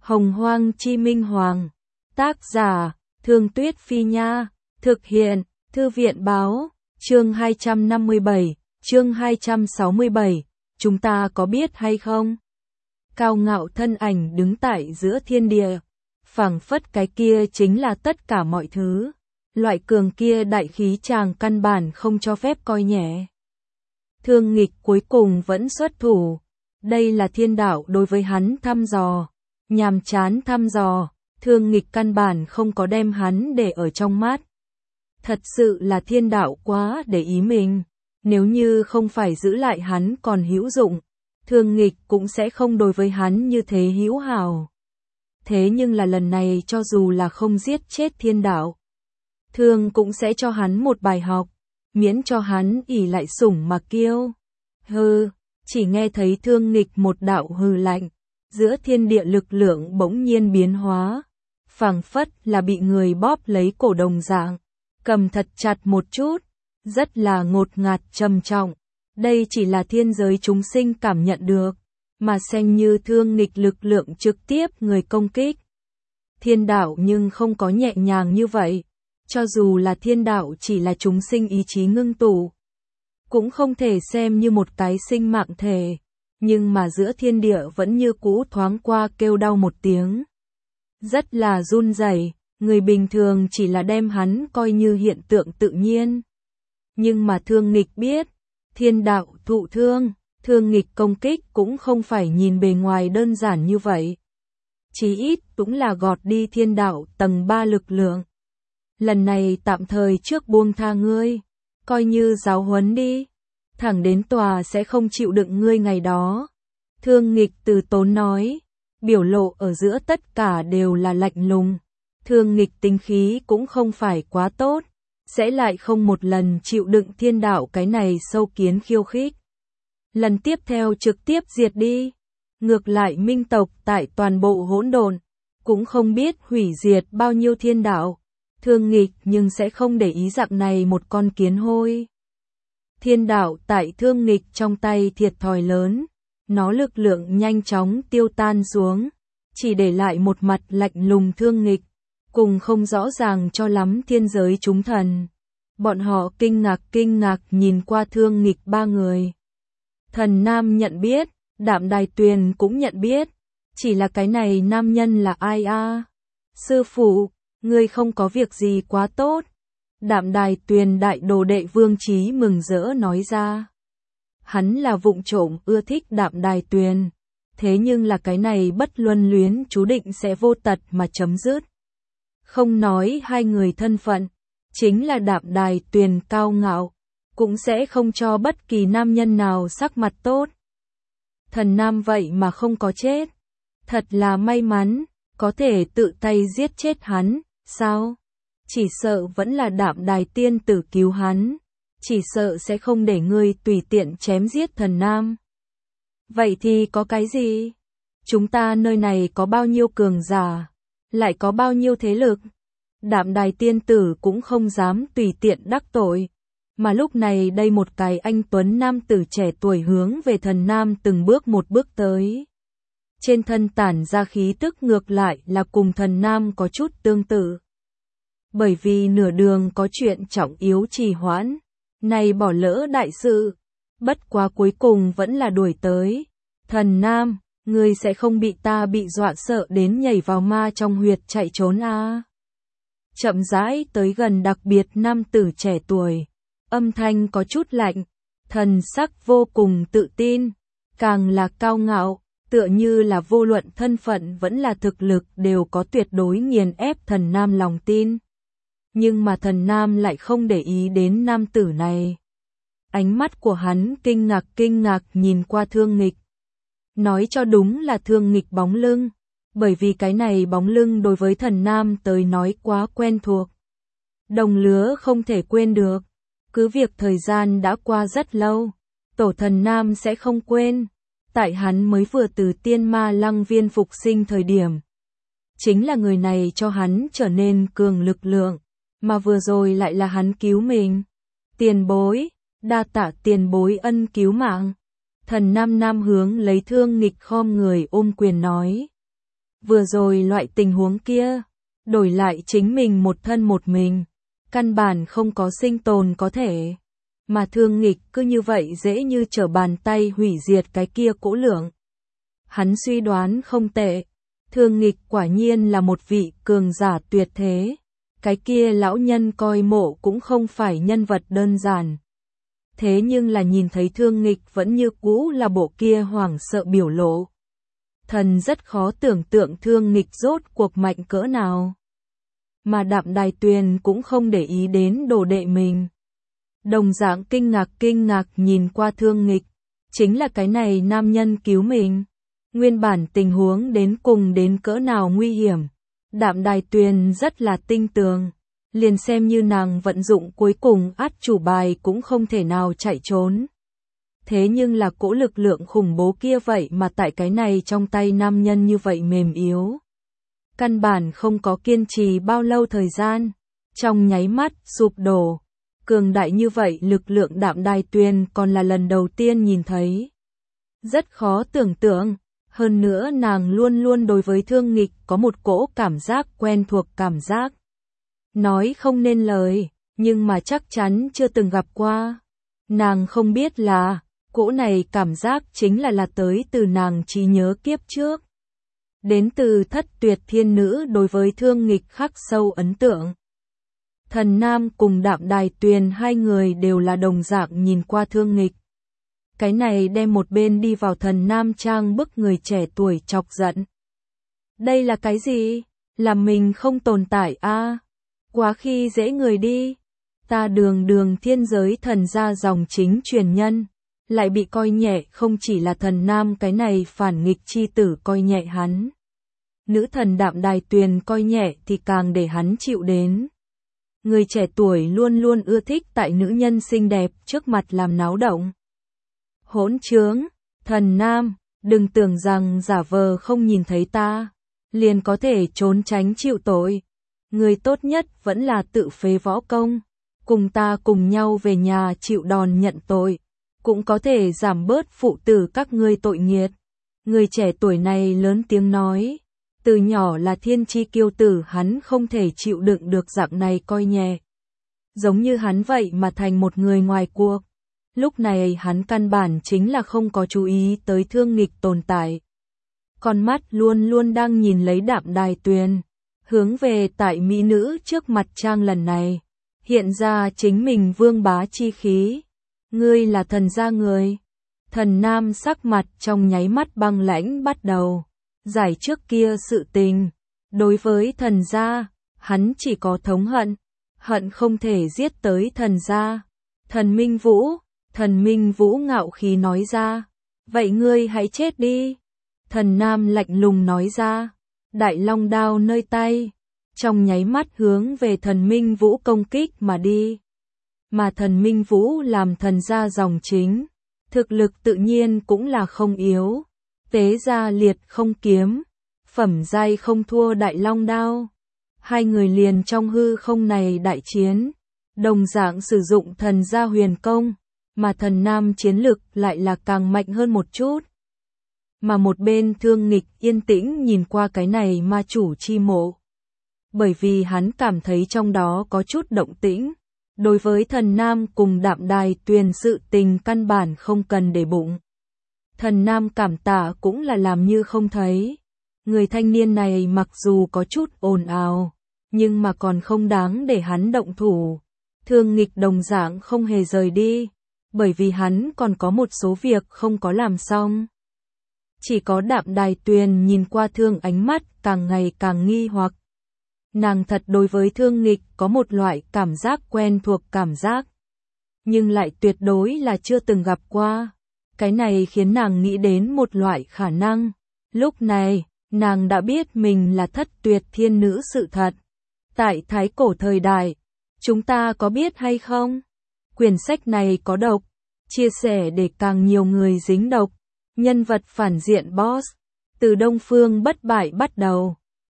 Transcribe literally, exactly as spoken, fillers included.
Hồng Hoang Chi Minh Hoàng. Tác giả, Thương Tuyết Phi Nha. Thực hiện, Thư viện Báo. Chương hai trăm năm mươi bảy, chương hai trăm sáu mươi bảy. Chúng ta có biết hay không? Cao ngạo thân ảnh đứng tại giữa thiên địa. Phảng phất cái kia chính là tất cả mọi thứ. Loại cường kia đại khí chàng căn bản không cho phép coi nhẹ. Thương Nghịch cuối cùng vẫn xuất thủ. Đây là thiên đạo đối với hắn thăm dò. Nhàm chán thăm dò. Thương Nghịch căn bản không có đem hắn để ở trong mắt. Thật sự là thiên đạo quá để ý mình. Nếu như không phải giữ lại hắn còn hữu dụng, Thương Nghịch cũng sẽ không đối với hắn như thế hữu hảo. Thế nhưng là lần này cho dù là không giết chết thiên đạo, Thương cũng sẽ cho hắn một bài học, miễn cho hắn ỷ lại sủng mà kiêu. Hừ, chỉ nghe thấy Thương Nghịch một đạo hừ lạnh, giữa thiên địa lực lượng bỗng nhiên biến hóa, phảng phất là bị người bóp lấy cổ đồng dạng, cầm thật chặt một chút, rất là ngột ngạt trầm trọng. Đây chỉ là thiên giới chúng sinh cảm nhận được, mà xem như Thương Nghịch lực lượng trực tiếp người công kích. Thiên đạo nhưng không có nhẹ nhàng như vậy, cho dù là thiên đạo chỉ là chúng sinh ý chí ngưng tụ, cũng không thể xem như một cái sinh mạng thể, nhưng mà giữa thiên địa vẫn như cũ thoáng qua kêu đau một tiếng. Rất là run rẩy, người bình thường chỉ là đem hắn coi như hiện tượng tự nhiên. Nhưng mà Thương Nghịch biết, thiên đạo thụ thương, Thương Nghịch công kích cũng không phải nhìn bề ngoài đơn giản như vậy. Chí ít cũng là gọt đi thiên đạo tầng ba lực lượng. Lần này tạm thời trước buông tha ngươi, coi như giáo huấn đi, thẳng đến tòa sẽ không chịu đựng ngươi ngày đó. Thương Nghịch từ tốn nói, biểu lộ ở giữa tất cả đều là lạnh lùng. Thương Nghịch tính khí cũng không phải quá tốt, sẽ lại không một lần chịu đựng thiên đạo cái này sâu kiến khiêu khích. Lần tiếp theo trực tiếp diệt đi. Ngược lại minh tộc tại toàn bộ hỗn độn, cũng không biết hủy diệt bao nhiêu thiên đạo. Thương Nghịch nhưng sẽ không để ý dạng này một con kiến hôi. Thiên đạo tại Thương Nghịch trong tay thiệt thòi lớn, nó lực lượng nhanh chóng tiêu tan xuống, chỉ để lại một mặt lạnh lùng Thương Nghịch, cùng không rõ ràng cho lắm thiên giới chúng thần. Bọn họ kinh ngạc kinh ngạc nhìn qua Thương Nghịch ba người. Thần Nam nhận biết, Đạm Đài Tuyền cũng nhận biết, chỉ là cái này nam nhân là ai a? À? Sư phụ, ngươi không có việc gì quá tốt. Đạm Đài Tuyền đại đồ đệ Vương Chí mừng rỡ nói ra. Hắn là vụng trộm ưa thích Đạm Đài Tuyền, thế nhưng là cái này bất luân luyến chú định sẽ vô tật mà chấm dứt. Không nói hai người thân phận, chính là Đạm Đài Tuyền cao ngạo, cũng sẽ không cho bất kỳ nam nhân nào sắc mặt tốt. Thần Nam vậy mà không có chết, thật là may mắn, có thể tự tay giết chết hắn, sao? Chỉ sợ vẫn là Đạm Đài tiên tử cứu hắn, chỉ sợ sẽ không để ngươi tùy tiện chém giết Thần Nam. Vậy thì có cái gì? Chúng ta nơi này có bao nhiêu cường giả, lại có bao nhiêu thế lực? Đạm Đài tiên tử cũng không dám tùy tiện đắc tội. Mà lúc này đây một cái anh tuấn nam tử trẻ tuổi hướng về Thần Nam từng bước một bước tới. Trên thân tản ra khí tức ngược lại là cùng Thần Nam có chút tương tự. Bởi vì nửa đường có chuyện trọng yếu trì hoãn, này bỏ lỡ đại sự, bất quá cuối cùng vẫn là đuổi tới. Thần Nam, ngươi sẽ không bị ta bị dọa sợ đến nhảy vào ma trong huyệt chạy trốn à? Chậm rãi tới gần đặc biệt nam tử trẻ tuổi. Âm thanh có chút lạnh, thần sắc vô cùng tự tin, càng là cao ngạo, tựa như là vô luận thân phận vẫn là thực lực đều có tuyệt đối nghiền ép Thần Nam lòng tin. Nhưng mà Thần Nam lại không để ý đến nam tử này. Ánh mắt của hắn kinh ngạc kinh ngạc nhìn qua Thương Nghịch. Nói cho đúng là Thương Nghịch bóng lưng, bởi vì cái này bóng lưng đối với Thần Nam tới nói quá quen thuộc. Đồng lứa không thể quên được. Cứ việc thời gian đã qua rất lâu, tổ Thần Nam sẽ không quên, tại hắn mới vừa từ tiên ma lăng viên phục sinh thời điểm. Chính là người này cho hắn trở nên cường lực lượng, mà vừa rồi lại là hắn cứu mình. Tiền bối, đa tạ tiền bối ân cứu mạng. Thần Nam Nam hướng lấy Thương Nghịch khom người ôm quyền nói. Vừa rồi loại tình huống kia, đổi lại chính mình một thân một mình, căn bản không có sinh tồn có thể. Mà Thương Nghịch cứ như vậy dễ như trở bàn tay hủy diệt cái kia cỗ lượng. Hắn suy đoán không tệ, Thương Nghịch quả nhiên là một vị cường giả tuyệt thế. Cái kia lão nhân coi mộ cũng không phải nhân vật đơn giản. Thế nhưng là nhìn thấy Thương Nghịch vẫn như cũ là bộ kia hoảng sợ biểu lộ. Thần rất khó tưởng tượng Thương Nghịch rốt cuộc mạnh cỡ nào. Mà Đạm Đài Tuyền cũng không để ý đến đồ đệ mình. Đồng dạng kinh ngạc kinh ngạc nhìn qua Thương Nghịch, chính là cái này nam nhân cứu mình. Nguyên bản tình huống đến cùng đến cỡ nào nguy hiểm, Đạm Đài Tuyền rất là tinh tường, liền xem như nàng vận dụng cuối cùng át chủ bài cũng không thể nào chạy trốn. Thế nhưng là cỗ lực lượng khủng bố kia vậy mà tại cái này trong tay nam nhân như vậy mềm yếu. Căn bản không có kiên trì bao lâu thời gian, trong nháy mắt sụp đổ. Cường đại như vậy lực lượng Đạm Đài Tuyền còn là lần đầu tiên nhìn thấy. Rất khó tưởng tượng, hơn nữa nàng luôn luôn đối với Thương Nghịch có một cỗ cảm giác quen thuộc cảm giác. Nói không nên lời, nhưng mà chắc chắn chưa từng gặp qua. Nàng không biết là, cỗ này cảm giác chính là là tới từ nàng trí nhớ kiếp trước. Đến từ Thất Tuyệt Thiên Nữ đối với Thương Nghịch khắc sâu ấn tượng. Thần Nam cùng Đạm Đài Tuyền hai người đều là đồng dạng nhìn qua Thương Nghịch. Cái này đem một bên đi vào Thần Nam trang bức người trẻ tuổi chọc giận. Đây là cái gì? Là mình không tồn tại a? À? Quá khi dễ người đi. Ta đường đường thiên giới thần gia dòng chính truyền nhân, lại bị coi nhẹ, không chỉ là Thần Nam cái này phản nghịch chi tử coi nhẹ hắn. Nữ thần Đạm Đài Tuyền coi nhẹ thì càng để hắn chịu đến. Người trẻ tuổi luôn luôn ưa thích tại nữ nhân xinh đẹp trước mặt làm náo động. Hỗn trướng, Thần Nam, đừng tưởng rằng giả vờ không nhìn thấy ta, liền có thể trốn tránh chịu tội. Người tốt nhất vẫn là tự phế võ công, cùng ta cùng nhau về nhà chịu đòn nhận tội, cũng có thể giảm bớt phụ tử các ngươi tội nghiệt. Người trẻ tuổi này lớn tiếng nói, từ nhỏ là thiên chi kiêu tử, hắn không thể chịu đựng được dạng này coi nhẹ. Giống như hắn vậy mà thành một người ngoài cuộc. Lúc này hắn căn bản chính là không có chú ý tới Thương Nghịch tồn tại. Con mắt luôn luôn đang nhìn lấy Đạm Đài Tuyền, hướng về tại mỹ nữ trước mặt trang lần này, hiện ra chính mình vương bá chi khí. Ngươi là thần gia người. Thần Nam sắc mặt trong nháy mắt băng lãnh bắt đầu. Giải trước kia sự tình, đối với thần gia, hắn chỉ có thống hận, hận không thể giết tới thần gia. Thần Minh Vũ, thần Minh Vũ ngạo khí nói ra, vậy ngươi hãy chết đi. Thần Nam lạnh lùng nói ra, đại long đao nơi tay, trong nháy mắt hướng về thần Minh Vũ công kích mà đi. Mà thần Minh Vũ làm thần gia dòng chính, thực lực tự nhiên cũng là không yếu. Tế gia liệt không kiếm, phẩm giai không thua đại long đao. Hai người liền trong hư không này đại chiến, đồng dạng sử dụng thần gia huyền công, mà Thần Nam chiến lực lại là càng mạnh hơn một chút. Mà một bên Thương Nghịch yên tĩnh nhìn qua cái này ma chủ chi mộ. Bởi vì hắn cảm thấy trong đó có chút động tĩnh, đối với Thần Nam cùng Đạm Đài Tuyền sự tình căn bản không cần để bụng. Thần Nam cảm tạ cũng là làm như không thấy. Người thanh niên này mặc dù có chút ồn ào, nhưng mà còn không đáng để hắn động thủ. Thương Nghịch đồng dạng không hề rời đi, bởi vì hắn còn có một số việc không có làm xong. Chỉ có Đạm Đài Tuyền nhìn qua Thương ánh mắt càng ngày càng nghi hoặc. Nàng thật đối với Thương Nghịch có một loại cảm giác quen thuộc cảm giác, nhưng lại tuyệt đối là chưa từng gặp qua. Cái này khiến nàng nghĩ đến một loại khả năng. Lúc này, nàng đã biết mình là Thất Tuyệt Thiên Nữ sự thật. Tại thái cổ thời đại, chúng ta có biết hay không? Quyển sách này có độc, chia sẻ để càng nhiều người dính độc. Nhân vật phản diện boss, từ Đông Phương Bất Bại bắt đầu,